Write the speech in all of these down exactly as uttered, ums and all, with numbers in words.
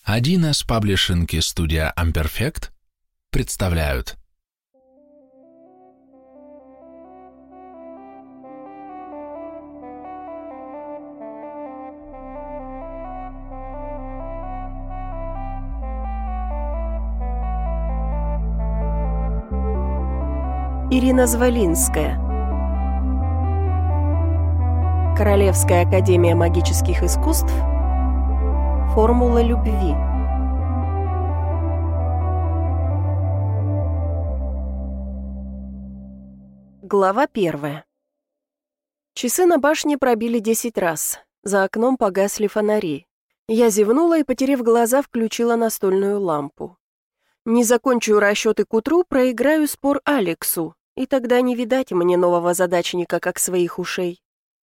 один эс Паблишинг и студия Amperfect представляют. Ирина Звалинская. Королевская академия магических искусств. Формула любви. Глава первая. Часы на башне пробили десять раз. За окном погасли фонари. Я зевнула и, потеряв глаза, включила настольную лампу. Не закончу расчеты к утру, проиграю спор Алексу, и тогда не видать мне нового задачника, как своих ушей.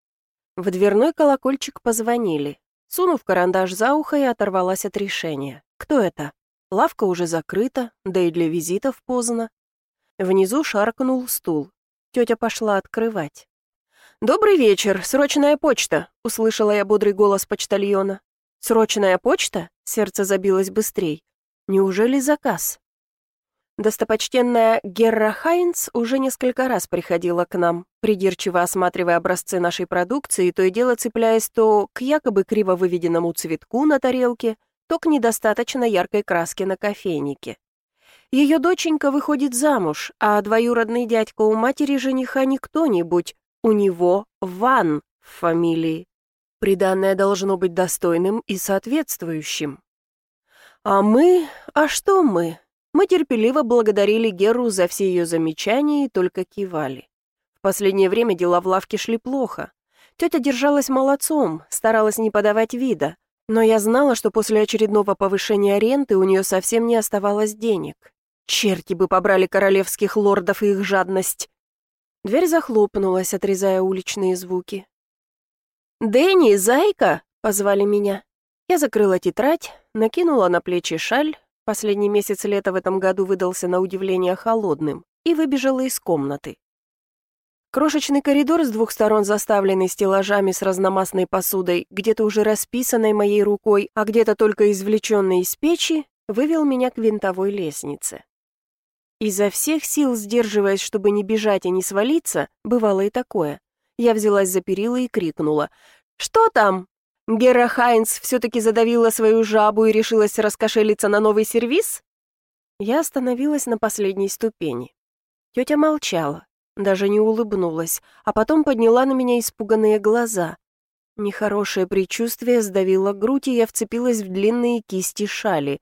В дверной колокольчик позвонили. Сунув карандаш за ухо, я оторвалась от решения. Кто это? Лавка уже закрыта, да и для визитов поздно. Внизу шаркнул стул. Тетя пошла открывать. «Добрый вечер, срочная почта!» — услышала я бодрый голос почтальона. «Срочная почта?» — сердце забилось быстрей. «Неужели заказ?» Достопочтенная Герра Хайнц уже несколько раз приходила к нам, придирчиво осматривая образцы нашей продукции, то и дело цепляясь то к якобы криво выведенному цветку на тарелке, то к недостаточно яркой краске на кофейнике. Ее доченька выходит замуж, а двоюродный дядька у матери жениха не кто-нибудь, у него Ван в фамилии. Приданное должно быть достойным и соответствующим. А мы... А что мы? Мы терпеливо благодарили Геру за все ее замечания и только кивали. В последнее время дела в лавке шли плохо. Тетя держалась молодцом, старалась не подавать вида, но я знала, что после очередного повышения ренты у нее совсем не оставалось денег. Черти бы побрали королевских лордов и их жадность. Дверь захлопнулась, отрезая уличные звуки. «Дэнни, зайка!» — позвали меня. Я закрыла тетрадь, накинула на плечи шаль, последний месяц лета в этом году выдался на удивление холодным, и выбежала из комнаты. Крошечный коридор с двух сторон, заставленный стеллажами с разномастной посудой, где-то уже расписанной моей рукой, а где-то только извлеченной из печи, вывел меня к винтовой лестнице. Изо всех сил, сдерживаясь, чтобы не бежать и не свалиться, бывало и такое, я взялась за перила и крикнула: «Что там?» Герра Хайнц все-таки задавила свою жабу и решилась раскошелиться на новый сервиз? Я остановилась на последней ступени. Тетя молчала, даже не улыбнулась, а потом подняла на меня испуганные глаза. Нехорошее предчувствие сдавило грудь, и я вцепилась в длинные кисти шали.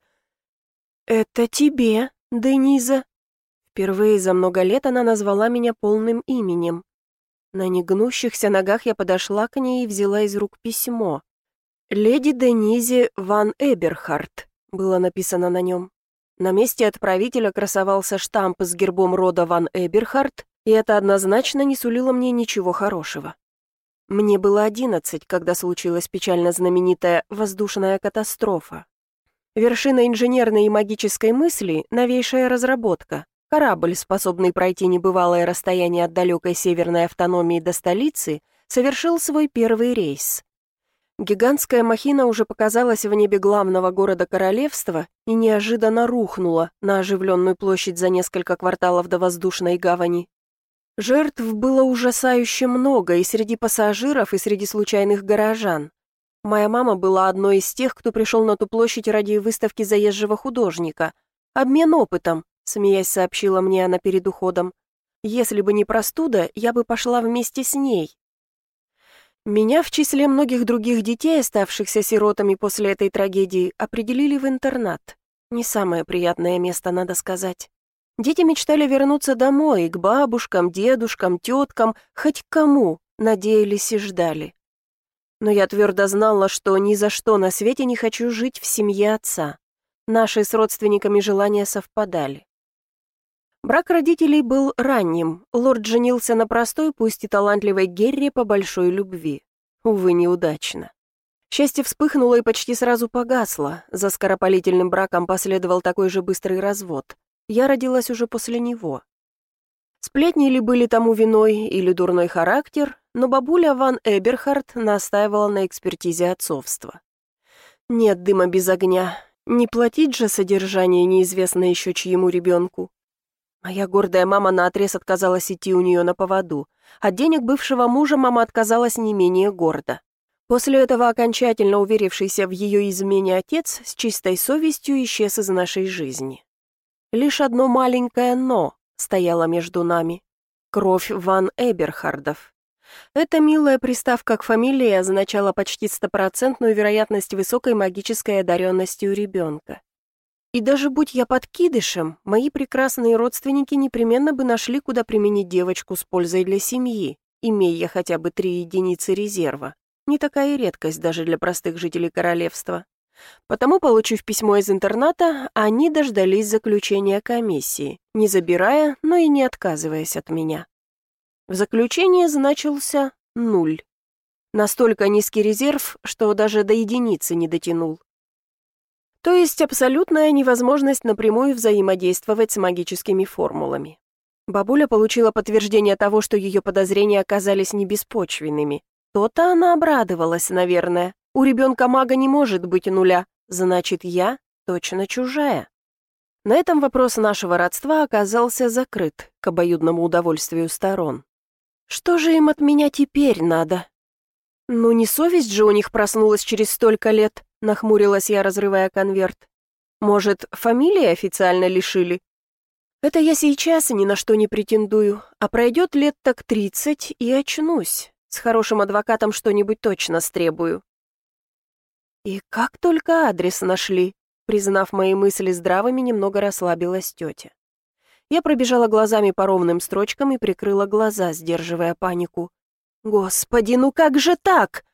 «Это тебе, Дениза». Впервые за много лет она назвала меня полным именем. На негнущихся ногах я подошла к ней и взяла из рук письмо. «Леди Денизе ван Эберхарт» было написано на нем. На месте отправителя красовался штамп с гербом рода ван Эберхарт, и это однозначно не сулило мне ничего хорошего. Мне было одиннадцать, когда случилась печально знаменитая воздушная катастрофа. Вершина инженерной и магической мысли — новейшая разработка. Корабль, способный пройти небывалое расстояние от далекой северной автономии до столицы, совершил свой первый рейс. Гигантская махина уже показалась в небе главного города королевства и неожиданно рухнула на оживленную площадь за несколько кварталов до воздушной гавани. Жертв было ужасающе много и среди пассажиров, и среди случайных горожан. Моя мама была одной из тех, кто пришел на ту площадь ради выставки заезжего художника. «Обмен опытом», — смеясь сообщила мне она перед уходом. «Если бы не простуда, я бы пошла вместе с ней». Меня в числе многих других детей, оставшихся сиротами после этой трагедии, определили в интернат. Не самое приятное место, надо сказать. Дети мечтали вернуться домой, к бабушкам, дедушкам, теткам, хоть к кому, надеялись и ждали. Но я твердо знала, что ни за что на свете не хочу жить в семье отца. Наши с родственниками желания совпадали. Брак родителей был ранним. Лорд женился на простой, пусть и талантливой Герре по большой любви. Увы, неудачно. Счастье вспыхнуло и почти сразу погасло. За скоропалительным браком последовал такой же быстрый развод. Я родилась уже после него. Сплетни ли были тому виной или дурной характер, но бабуля ван Эберхарт настаивала на экспертизе отцовства. Нет дыма без огня. Не платить же содержание неизвестно еще чьему ребенку. Моя гордая мама наотрез отказалась идти у нее на поводу. От денег бывшего мужа мама отказалась не менее гордо. После этого окончательно уверившийся в ее измене отец с чистой совестью исчез из нашей жизни. Лишь одно маленькое «но» стояло между нами. Кровь Ван Эберхардов. Эта милая приставка к фамилии означала почти стопроцентную вероятность высокой магической одаренности у ребенка. И даже будь я подкидышем, мои прекрасные родственники непременно бы нашли, куда применить девочку с пользой для семьи, имея я хотя бы три единицы резерва. Не такая редкость даже для простых жителей королевства. Потому, получив письмо из интерната, они дождались заключения комиссии, не забирая, но и не отказываясь от меня. В заключении значился нуль. Настолько низкий резерв, что даже до единицы не дотянул. То есть абсолютная невозможность напрямую взаимодействовать с магическими формулами. Бабуля получила подтверждение того, что ее подозрения оказались небеспочвенными. То-то она обрадовалась, наверное. У ребенка мага не может быть нуля, значит, я точно чужая. На этом вопрос нашего родства оказался закрыт, к обоюдному удовольствию сторон. Что же им от меня теперь надо? Ну, не совесть же у них проснулась через столько лет, нахмурилась я, разрывая конверт. Может, фамилии официально лишили? Это я сейчас ни на что не претендую, а пройдет лет так тридцать и очнусь. С хорошим адвокатом что-нибудь точно стребую. И как только адрес нашли, признав мои мысли здравыми, немного расслабилась тетя. Я пробежала глазами по ровным строчкам и прикрыла глаза, сдерживая панику. Господи, ну как же так?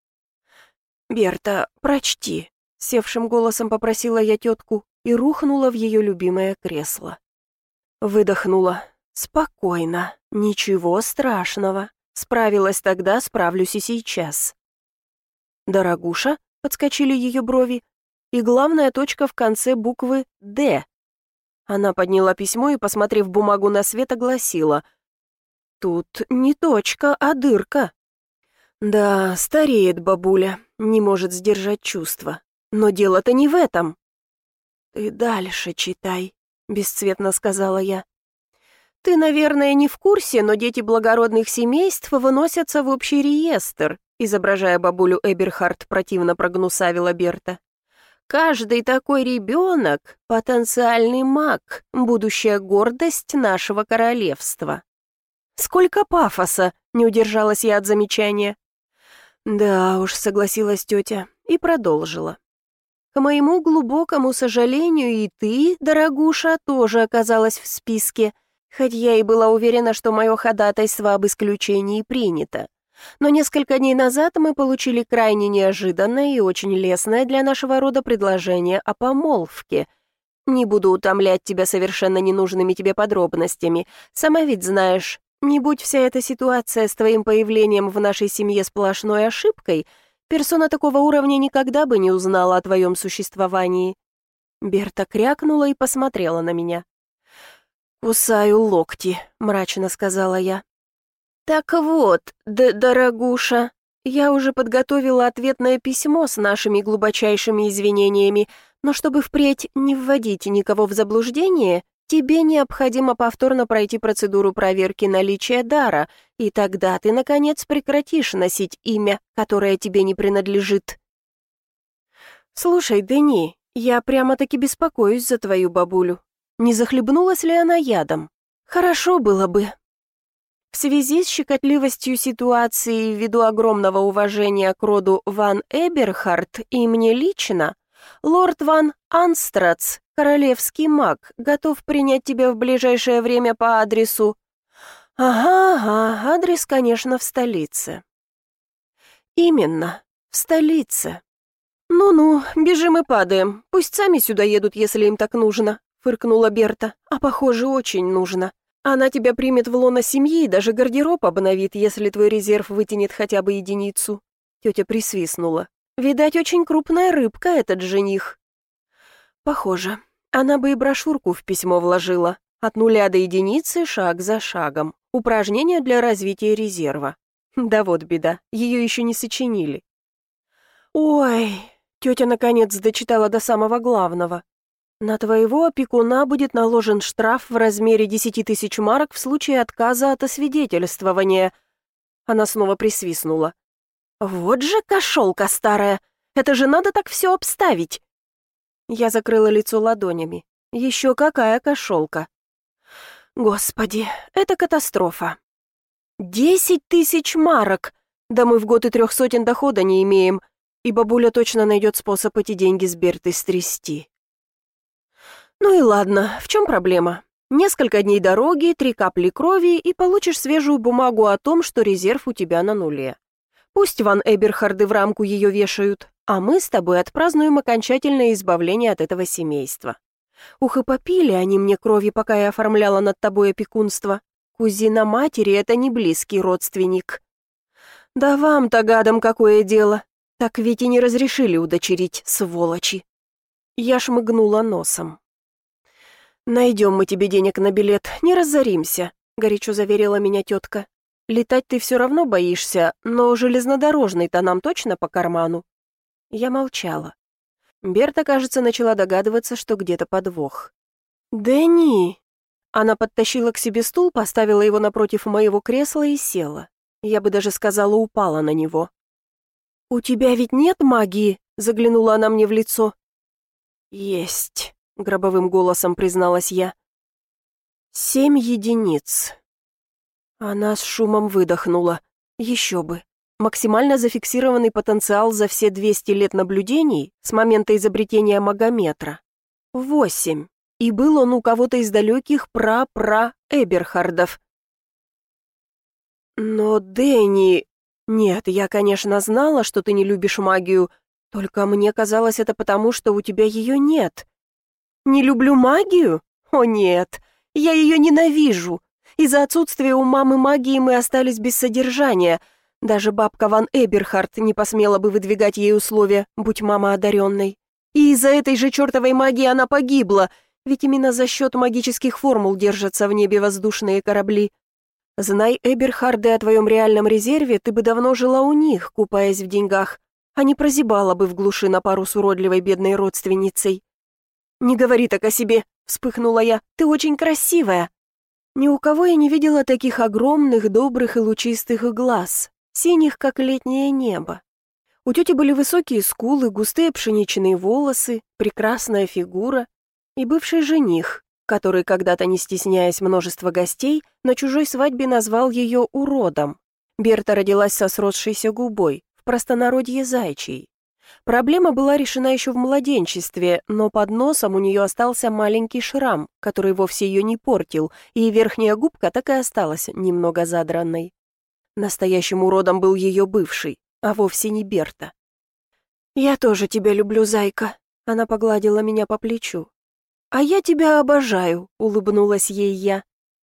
«Берта, прочти», — севшим голосом попросила я тетку и рухнула в ее любимое кресло. Выдохнула. «Спокойно, ничего страшного. Справилась тогда, справлюсь и сейчас». «Дорогуша», — подскочили ее брови, и главная точка в конце буквы «Д». Она подняла письмо и, посмотрев бумагу на свет, огласила. «Тут не точка, а дырка». Да, стареет бабуля, не может сдержать чувства. Но дело-то не в этом. «Ты дальше читай», — бесцветно сказала я. «Ты, наверное, не в курсе, но дети благородных семейств выносятся в общий реестр», изображая бабулю Эберхард, противно прогнусавила Берта. «Каждый такой ребенок — потенциальный маг, будущая гордость нашего королевства». «Сколько пафоса!» — не удержалась я от замечания. «Да уж», — согласилась тетя и продолжила. «К моему глубокому сожалению, и ты, дорогуша, тоже оказалась в списке, хоть я и была уверена, что мое ходатайство об исключении принято. Но несколько дней назад мы получили крайне неожиданное и очень лестное для нашего рода предложение о помолвке. Не буду утомлять тебя совершенно ненужными тебе подробностями. Сама ведь знаешь, не будь вся эта ситуация с твоим появлением в нашей семье сплошной ошибкой, персона такого уровня никогда бы не узнала о твоем существовании». Берта крякнула и посмотрела на меня. «Кусаю локти», — мрачно сказала я. «Так вот, д дорогуша, я уже подготовила ответное письмо с нашими глубочайшими извинениями, но чтобы впредь не вводить никого в заблуждение, тебе необходимо повторно пройти процедуру проверки наличия дара, и тогда ты, наконец, прекратишь носить имя, которое тебе не принадлежит». «Слушай, Дени, я прямо-таки беспокоюсь за твою бабулю. Не захлебнулась ли она ядом? Хорошо было бы». В связи с щекотливостью ситуации ввиду огромного уважения к роду Ван Эберхард и мне лично, лорд Ван Анстрац, королевский маг, готов принять тебя в ближайшее время по адресу... Ага, ага, адрес, конечно, в столице. Именно, в столице. Ну-ну, бежим и падаем, пусть сами сюда едут, если им так нужно, фыркнула Берта, а похоже, очень нужно. Она тебя примет в лоно семьи и даже гардероб обновит, если твой резерв вытянет хотя бы единицу. Тетя присвистнула. Видать, очень крупная рыбка этот жених. Похоже, она бы и брошюрку в письмо вложила. От нуля до единицы шаг за шагом. Упражнение для развития резерва. Да вот беда, ее еще не сочинили. Ой, Тетя, наконец, дочитала до самого главного. На твоего опекуна будет наложен штраф в размере десяти тысяч марок в случае отказа от освидетельствования. Она снова присвистнула. Вот же кошелка старая! Это же надо так все обставить! Я закрыла лицо ладонями. Еще какая кошелка! Господи, это катастрофа! Десять тысяч марок! Да мы в год и трех сотен дохода не имеем, и бабуля точно найдет способ эти деньги с Бертой стрясти. Ну и ладно, в чем проблема? Несколько дней дороги, три капли крови, и получишь свежую бумагу о том, что резерв у тебя на нуле. Пусть ван Эберхарды в рамку ее вешают, а мы с тобой отпразднуем окончательное избавление от этого семейства. Ух, и попили они мне крови, пока я оформляла над тобой опекунство. Кузина матери — это не близкий родственник. Да вам-то, гадам, какое дело? Так ведь и не разрешили удочерить, сволочи. Я шмыгнула носом. «Найдем мы тебе денег на билет, не разоримся», — горячо заверила меня тетка. «Летать ты все равно боишься, но железнодорожный-то нам точно по карману». Я молчала. Берта, кажется, начала догадываться, что где-то подвох. «Дэнни!» Она подтащила к себе стул, поставила его напротив моего кресла и села. Я бы даже сказала, упала на него. «У тебя ведь нет магии?» — заглянула она мне в лицо. «Есть», — гробовым голосом призналась я. «Семь единиц». Она с шумом выдохнула. Еще бы. Максимально зафиксированный потенциал за все двести лет наблюдений с момента изобретения магометра. Восемь. И был он у кого-то из далеких пра-пра-Эберхардов. Но, Дэнни... Нет, я, конечно, знала, что ты не любишь магию, только мне казалось это потому, что у тебя ее нет. Не люблю магию? О нет, я ее ненавижу. Из-за отсутствия у мамы магии мы остались без содержания. Даже бабка ван Эберхард не посмела бы выдвигать ей условия, будь мама одаренной. И из-за этой же чертовой магии она погибла, ведь именно за счет магических формул держатся в небе воздушные корабли. Знай Эберхарды о твоем реальном резерве, ты бы давно жила у них, купаясь в деньгах, а не прозябала бы в глуши на пару с уродливой бедной родственницей. «Не говори так о себе», — вспыхнула я, — «ты очень красивая». Ни у кого я не видела таких огромных, добрых и лучистых глаз, синих, как летнее небо. У тети были высокие скулы, густые пшеничные волосы, прекрасная фигура и бывший жених, который когда-то, не стесняясь множества гостей, на чужой свадьбе назвал ее уродом. Берта родилась со сросшейся губой, в простонародье зайчий. Проблема была решена еще в младенчестве, но под носом у нее остался маленький шрам, который вовсе ее не портил, и верхняя губка так и осталась немного задранной. Настоящим уродом был ее бывший, а вовсе не Берта. «Я тоже тебя люблю, зайка», — она погладила меня по плечу. «А я тебя обожаю», — улыбнулась ей я.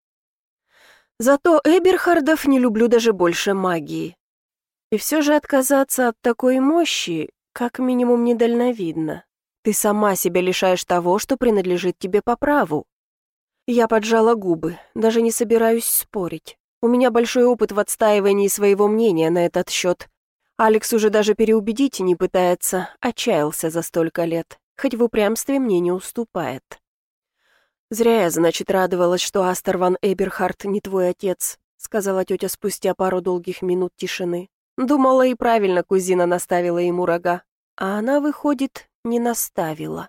«Зато Эберхардов не люблю даже больше магии. И все же отказаться от такой мощи, как минимум, недальновидно. Ты сама себя лишаешь того, что принадлежит тебе по праву». Я поджала губы, даже не собираюсь спорить. У меня большой опыт в отстаивании своего мнения на этот счет. Алекс уже даже переубедить не пытается, отчаялся за столько лет. Хоть в упрямстве мне не уступает. «Зря я, значит, радовалась, что Астер ван Эберхард не твой отец», сказала тетя спустя пару долгих минут тишины. Думала, и правильно кузина наставила ему рога, а она, выходит, не наставила.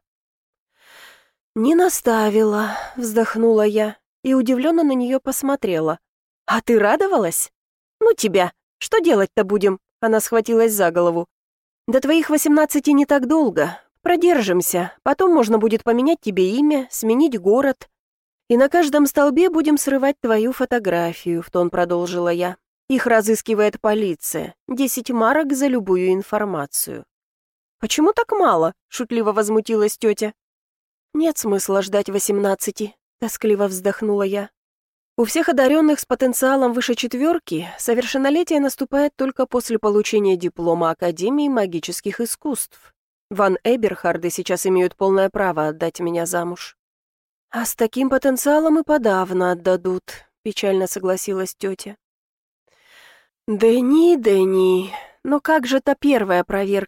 «Не наставила», — вздохнула я и удивленно на нее посмотрела. «А ты радовалась? Ну тебя, что делать-то будем?» Она схватилась за голову. «До твоих восемнадцати не так долго. Продержимся, потом можно будет поменять тебе имя, сменить город. И на каждом столбе будем срывать твою фотографию», — в тон продолжила я. «Их разыскивает полиция. Десять марок за любую информацию». «Почему так мало?» — шутливо возмутилась тетя. «Нет смысла ждать восемнадцати», — тоскливо вздохнула я. «У всех одаренных с потенциалом выше четверки совершеннолетие наступает только после получения диплома Академии магических искусств. Ван Эберхарды сейчас имеют полное право отдать меня замуж». «А с таким потенциалом и подавно отдадут», — печально согласилась тетя. «Дэнни, Дэнни, но как же та первая проверка?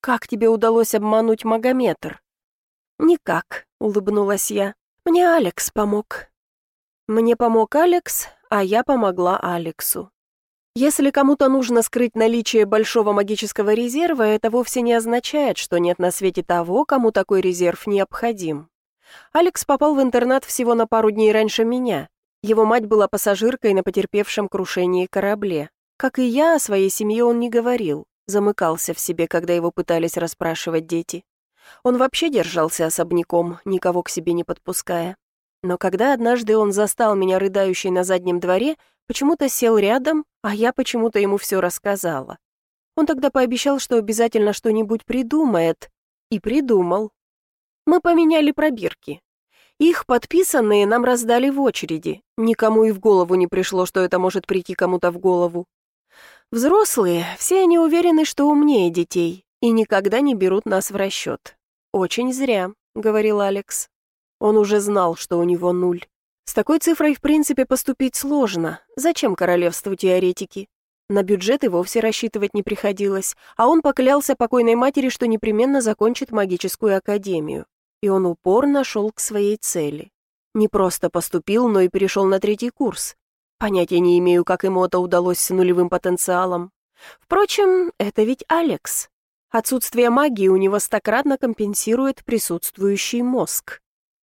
Как тебе удалось обмануть магометр?» «Никак», — улыбнулась я. «Мне Алекс помог». Мне помог Алекс, а я помогла Алексу. Если кому-то нужно скрыть наличие большого магического резерва, это вовсе не означает, что нет на свете того, кому такой резерв необходим. Алекс попал в интернат всего на пару дней раньше меня. Его мать была пассажиркой на потерпевшем крушении корабле. Как и я, о своей семье он не говорил, замыкался в себе, когда его пытались расспрашивать дети. Он вообще держался особняком, никого к себе не подпуская. Но когда однажды он застал меня рыдающей на заднем дворе, почему-то сел рядом, а я почему-то ему все рассказала. Он тогда пообещал, что обязательно что-нибудь придумает. И придумал. Мы поменяли пробирки. Их подписанные нам раздали в очереди. Никому и в голову не пришло, что это может прийти кому-то в голову. Взрослые, все они уверены, что умнее детей, и никогда не берут нас в расчет. «Очень зря», — говорил Алекс. Он уже знал, что у него нуль. С такой цифрой, в принципе, поступить сложно. Зачем королевству теоретики? На бюджет и вовсе рассчитывать не приходилось, а он поклялся покойной матери, что непременно закончит магическую академию. И он упорно шел к своей цели. Не просто поступил, но и перешел на третий курс. Понятия не имею, как ему это удалось с нулевым потенциалом. Впрочем, это ведь Алекс. Отсутствие магии у него стократно компенсирует присутствующий мозг.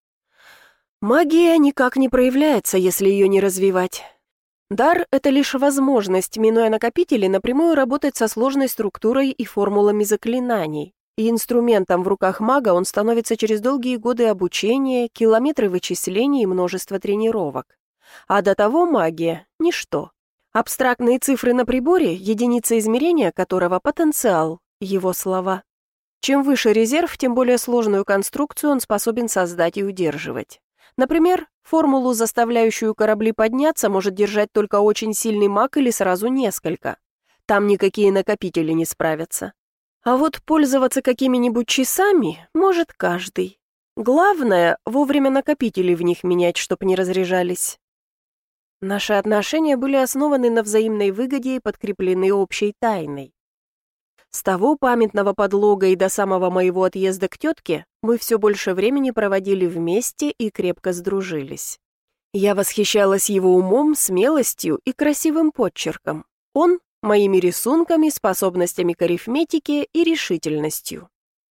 Магия никак не проявляется, если ее не развивать. Дар — это лишь возможность, минуя накопители, напрямую работать со сложной структурой и формулами заклинаний. И инструментом в руках мага он становится через долгие годы обучения, километры вычислений и множество тренировок. А до того магия — ничто. Абстрактные цифры на приборе, единица измерения которого — потенциал, его слова. Чем выше резерв, тем более сложную конструкцию он способен создать и удерживать. Например, формулу, заставляющую корабли подняться, может держать только очень сильный маг или сразу несколько. Там никакие накопители не справятся. А вот пользоваться какими-нибудь часами может каждый. Главное, вовремя накопители в них менять, чтоб не разряжались. Наши отношения были основаны на взаимной выгоде и подкреплены общей тайной. С того памятного подлога и до самого моего отъезда к тетке мы все больше времени проводили вместе и крепко сдружились. Я восхищалась его умом, смелостью и красивым подчерком. Он — моими рисунками, способностями к арифметике и решительностью.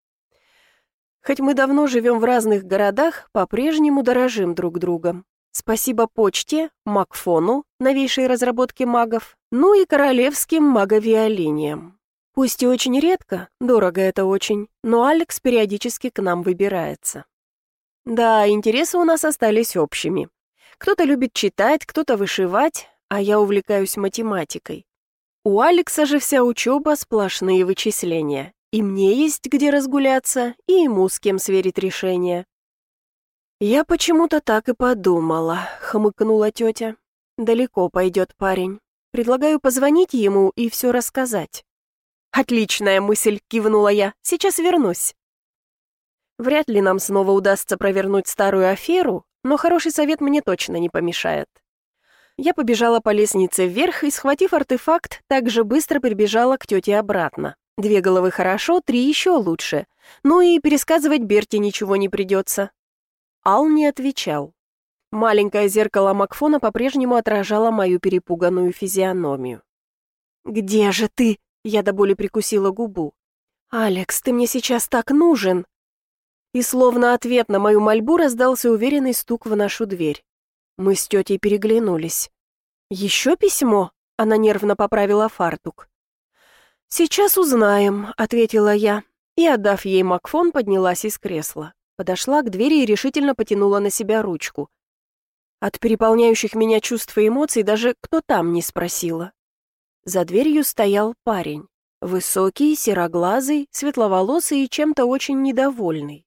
Хоть мы давно живем в разных городах, по-прежнему дорожим друг другом. Спасибо почте, Макфону, новейшей разработке магов, ну и королевским маговиолиниям. Пусть и очень редко, дорого это очень, но Алекс периодически к нам выбирается. Да, интересы у нас остались общими. Кто-то любит читать, кто-то вышивать, а я увлекаюсь математикой. У Алекса же вся учеба — сплошные вычисления. И мне есть где разгуляться, и ему с кем сверить решение. «Я почему-то так и подумала», — хмыкнула тетя. «Далеко пойдет парень. Предлагаю позвонить ему и все рассказать». «Отличная мысль», — кивнула я. «Сейчас вернусь». Вряд ли нам снова удастся провернуть старую аферу, но хороший совет мне точно не помешает. Я побежала по лестнице вверх и, схватив артефакт, так же быстро прибежала к тете обратно. Две головы хорошо, три еще лучше. Ну и пересказывать Берте ничего не придется. Ал не отвечал. Маленькое зеркало Макфона по-прежнему отражало мою перепуганную физиономию. «Где же ты?» — я до боли прикусила губу. «Алекс, ты мне сейчас так нужен!» И словно ответ на мою мольбу раздался уверенный стук в нашу дверь. Мы с тетей переглянулись. «Еще письмо?» — она нервно поправила фартук. «Сейчас узнаем», — ответила я, и, отдав ей Макфон, поднялась из кресла. Подошла к двери и решительно потянула на себя ручку. От переполняющих меня чувств и эмоций даже кто там не спросила. За дверью стоял парень. Высокий, сероглазый, светловолосый и чем-то очень недовольный.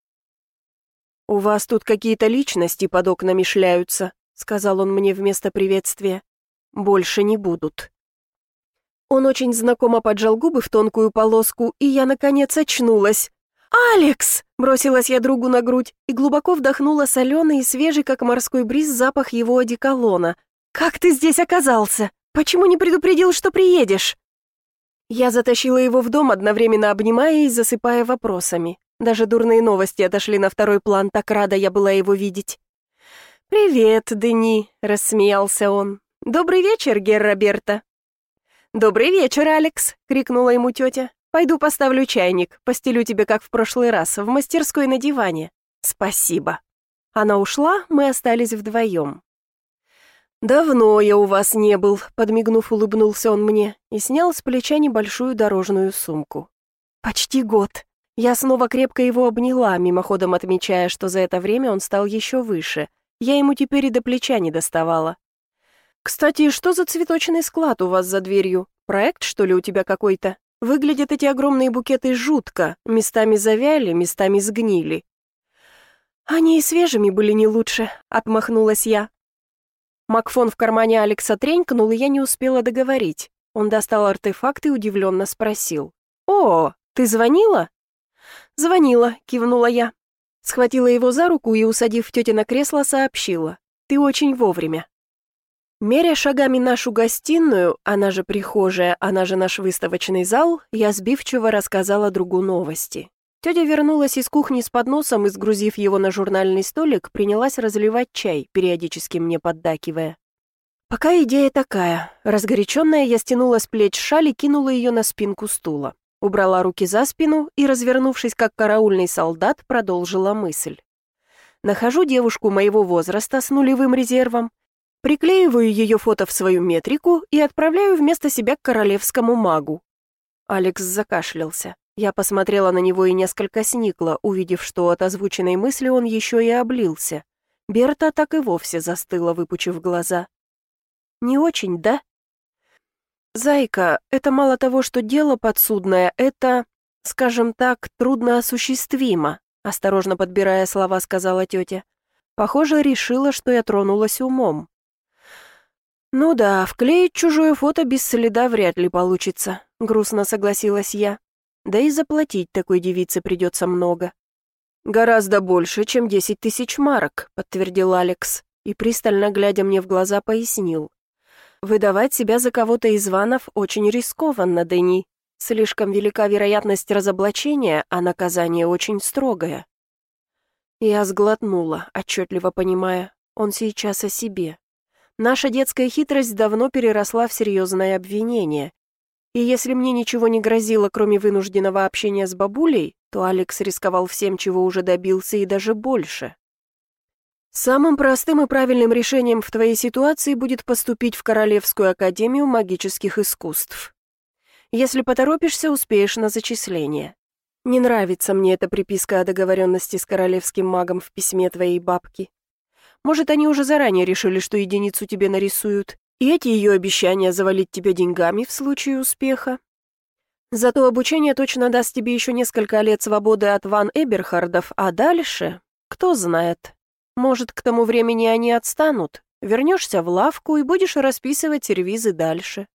«У вас тут какие-то личности под окнами шляются», — сказал он мне вместо приветствия. «Больше не будут». Он очень знакомо поджал губы в тонкую полоску, и я, наконец, очнулась. «Алекс!» — бросилась я другу на грудь и глубоко вдохнула соленый и свежий, как морской бриз, запах его одеколона. «Как ты здесь оказался? Почему не предупредил, что приедешь?» Я затащила его в дом, одновременно обнимая и засыпая вопросами. Даже дурные новости отошли на второй план, так рада я была его видеть. «Привет, Дени», — рассмеялся он. «Добрый вечер, Гер Роберто». «Добрый вечер, Алекс», — крикнула ему тетя. «Пойду поставлю чайник, постелю тебе, как в прошлый раз, в мастерской на диване». «Спасибо». Она ушла, мы остались вдвоем. «Давно я у вас не был», — подмигнув, улыбнулся он мне и снял с плеча небольшую дорожную сумку. «Почти год». Я снова крепко его обняла, мимоходом отмечая, что за это время он стал еще выше. Я ему теперь и до плеча не доставала. «Кстати, что за цветочный склад у вас за дверью? Проект, что ли, у тебя какой-то? Выглядят эти огромные букеты жутко, местами завяли, местами сгнили». «Они и свежими были не лучше», — отмахнулась я. Макфон в кармане Алекса тренькнул, и я не успела договорить. Он достал артефакт и удивленно спросил. «О, ты звонила?» «Звонила», — кивнула я. Схватила его за руку и, усадив тетя на кресло, сообщила. «Ты очень вовремя». Меря шагами нашу гостиную, она же прихожая, она же наш выставочный зал, я сбивчиво рассказала другу новости. Тетя вернулась из кухни с подносом и, сгрузив его на журнальный столик, принялась разливать чай, периодически мне поддакивая. Пока идея такая. Разгоряченная, я стянула с плеч шаль и кинула ее на спинку стула. Убрала руки за спину и, развернувшись как караульный солдат, продолжила мысль. Нахожу девушку моего возраста с нулевым резервом, приклеиваю ее фото в свою метрику и отправляю вместо себя к королевскому магу. Алекс закашлялся. Я посмотрела на него и несколько сникла, увидев, что от озвученной мысли он еще и облился. Берта так и вовсе застыла, выпучив глаза. «Не очень, да?» «Зайка, это мало того, что дело подсудное, это, скажем так, трудноосуществимо», осторожно подбирая слова, сказала тетя. Похоже, решила, что я тронулась умом. «Ну да, вклеить чужое фото без следа вряд ли получится», грустно согласилась я. «Да и заплатить такой девице придется много». «Гораздо больше, чем десять тысяч марок», подтвердил Алекс и, пристально глядя мне в глаза, пояснил. «Выдавать себя за кого-то из ванов очень рискованно, Дени. Слишком велика вероятность разоблачения, а наказание очень строгое». Я сглотнула, отчетливо понимая, он сейчас о себе. Наша детская хитрость давно переросла в серьезное обвинение. И если мне ничего не грозило, кроме вынужденного общения с бабулей, то Алекс рисковал всем, чего уже добился, и даже больше. «Самым простым и правильным решением в твоей ситуации будет поступить в Королевскую академию магических искусств. Если поторопишься, успеешь на зачисление. Не нравится мне эта приписка о договоренности с королевским магом в письме твоей бабки. Может, они уже заранее решили, что единицу тебе нарисуют, и эти ее обещания завалить тебя деньгами в случае успеха. Зато обучение точно даст тебе еще несколько лет свободы от Ван Эберхардов, а дальше, кто знает, может, к тому времени они отстанут, вернешься в лавку и будешь расписывать сервизы дальше».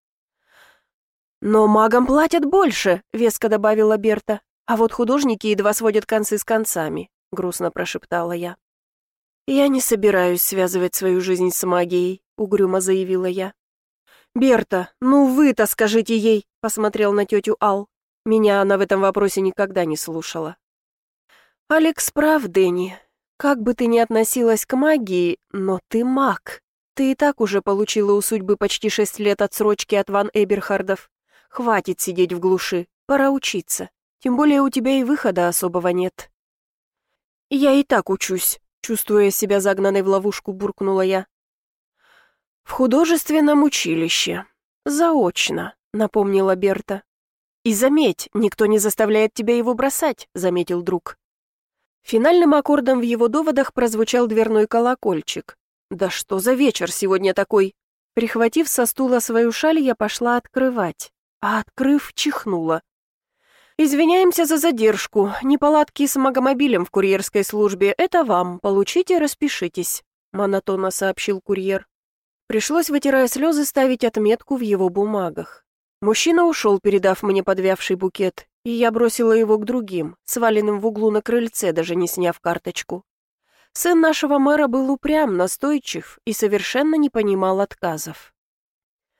«Но магам платят больше», — веско добавила Берта, «а вот художники едва сводят концы с концами», — грустно прошептала я. «Я не собираюсь связывать свою жизнь с магией», — угрюмо заявила я. «Берта, ну вы-то скажите ей», — посмотрел на тетю Ал. Меня она в этом вопросе никогда не слушала. «Алекс прав, Дэнни. Как бы ты ни относилась к магии, но ты маг. Ты и так уже получила у судьбы почти шесть лет отсрочки от Ван Эберхардов. Хватит сидеть в глуши, пора учиться. Тем более у тебя и выхода особого нет». «Я и так учусь», — чувствуя себя загнанной в ловушку, буркнула я. «В художественном училище. Заочно», — напомнила Берта. «И заметь, никто не заставляет тебя его бросать», — заметил друг. Финальным аккордом в его доводах прозвучал дверной колокольчик. «Да что за вечер сегодня такой?» Прихватив со стула свою шаль, я пошла открывать, а, открыв, чихнула. «Извиняемся за задержку. Неполадки с магомобилем в курьерской службе. Это вам. Получите, распишитесь», — монотонно сообщил курьер. Пришлось, вытирая слезы, ставить отметку в его бумагах. Мужчина ушел, передав мне подвявший букет, и я бросила его к другим, сваленным в углу на крыльце, даже не сняв карточку. Сын нашего мэра был упрям, настойчив и совершенно не понимал отказов.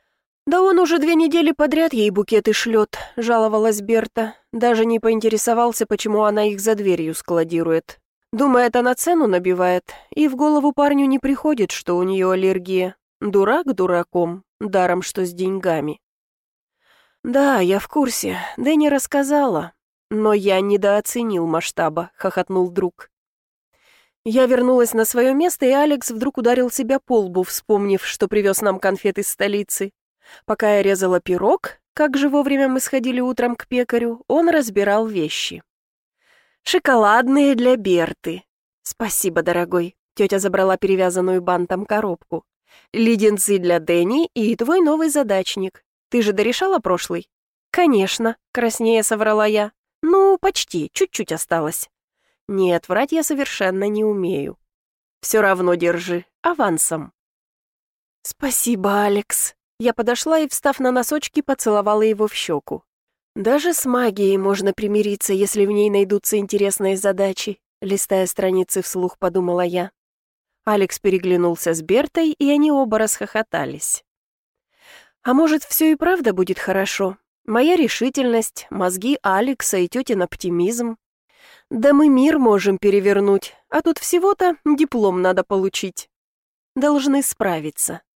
«Да он уже две недели подряд ей букеты шлет», — жаловалась Берта. Даже не поинтересовался, почему она их за дверью складирует. Думает, она цену набивает, и в голову парню не приходит, что у нее аллергия. Дурак дураком, даром что с деньгами. «Да, я в курсе, Дэнни рассказала. Но я недооценил масштаба», — хохотнул друг. Я вернулась на свое место, и Алекс вдруг ударил себя по лбу, вспомнив, что привез нам конфет из столицы. Пока я резала пирог, как же вовремя мы сходили утром к пекарю, он разбирал вещи. «Шоколадные для Берты». «Спасибо, дорогой». Тетя забрала перевязанную бантом коробку. «Леденцы для Дэнни и твой новый задачник. Ты же дорешала прошлый?» «Конечно», — краснее соврала я. «Ну, почти, чуть-чуть осталось». «Нет, врать я совершенно не умею». «Все равно держи, авансом». «Спасибо, Алекс». Я подошла и, встав на носочки, поцеловала его в щеку. «Даже с магией можно примириться, если в ней найдутся интересные задачи», листая страницы вслух, подумала я. Алекс переглянулся с Бертой, и они оба расхохотались. «А может, все и правда будет хорошо? Моя решительность, мозги Алекса и тетин оптимизм. Да мы мир можем перевернуть, а тут всего-то диплом надо получить. Должны справиться».